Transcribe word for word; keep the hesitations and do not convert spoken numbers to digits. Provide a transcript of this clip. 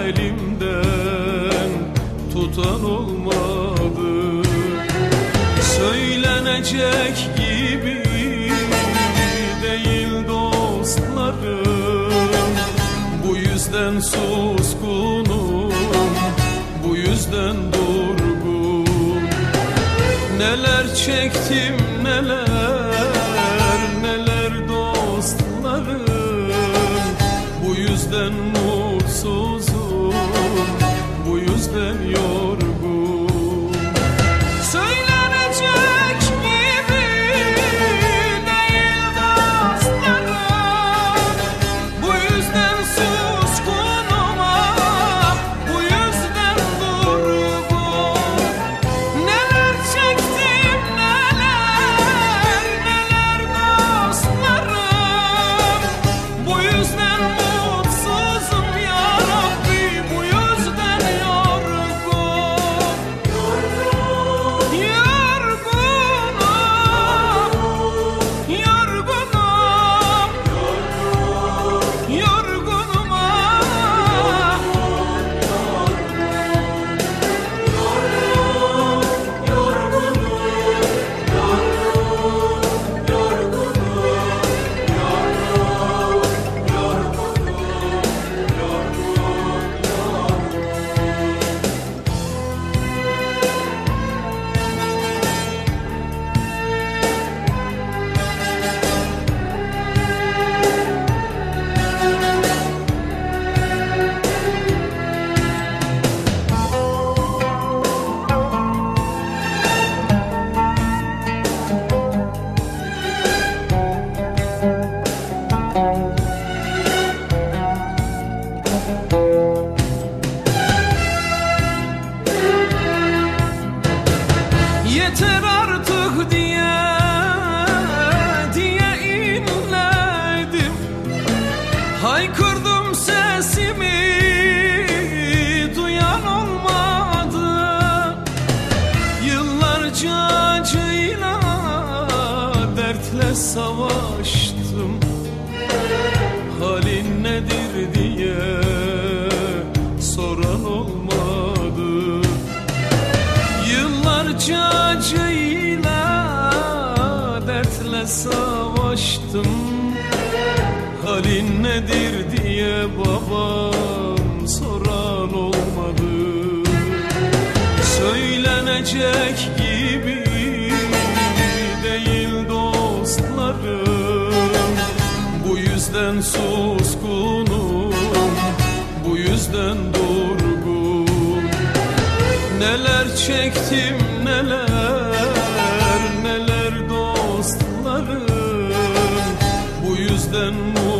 elimden tutan olmadı. Söylenecek gibi değil dostlarım, bu yüzden suskunum, bu yüzden durgun. Neler çektim neler neler dostlarım, bu yüzden mutsuzum, bu yüzden yorgun. Söylenecek gibi değil dostlarım, bu yüzden suskunum, bu yüzden durgun. Neler çektim neler neler dostlarım, bu yüzden mutsuzum ya Rabbi, bu yüzden yorgun. Yorgunum, yorgunum, yorgunum ah. Yeter artık diye diye inledim, haykırdım sesimi, duyan olmadı. Yıllarca acıyla dertle savaştım, halin nedir diye soran olmadı. Yıllarca acıyla dertle savaştım, halin nedir diye babam soran olmadı. Söylenecek gibi değil dostlarım, bu yüzden suskunum, bu yüzden durgun. Neler çektim neler neler dostlarım, bu yüzden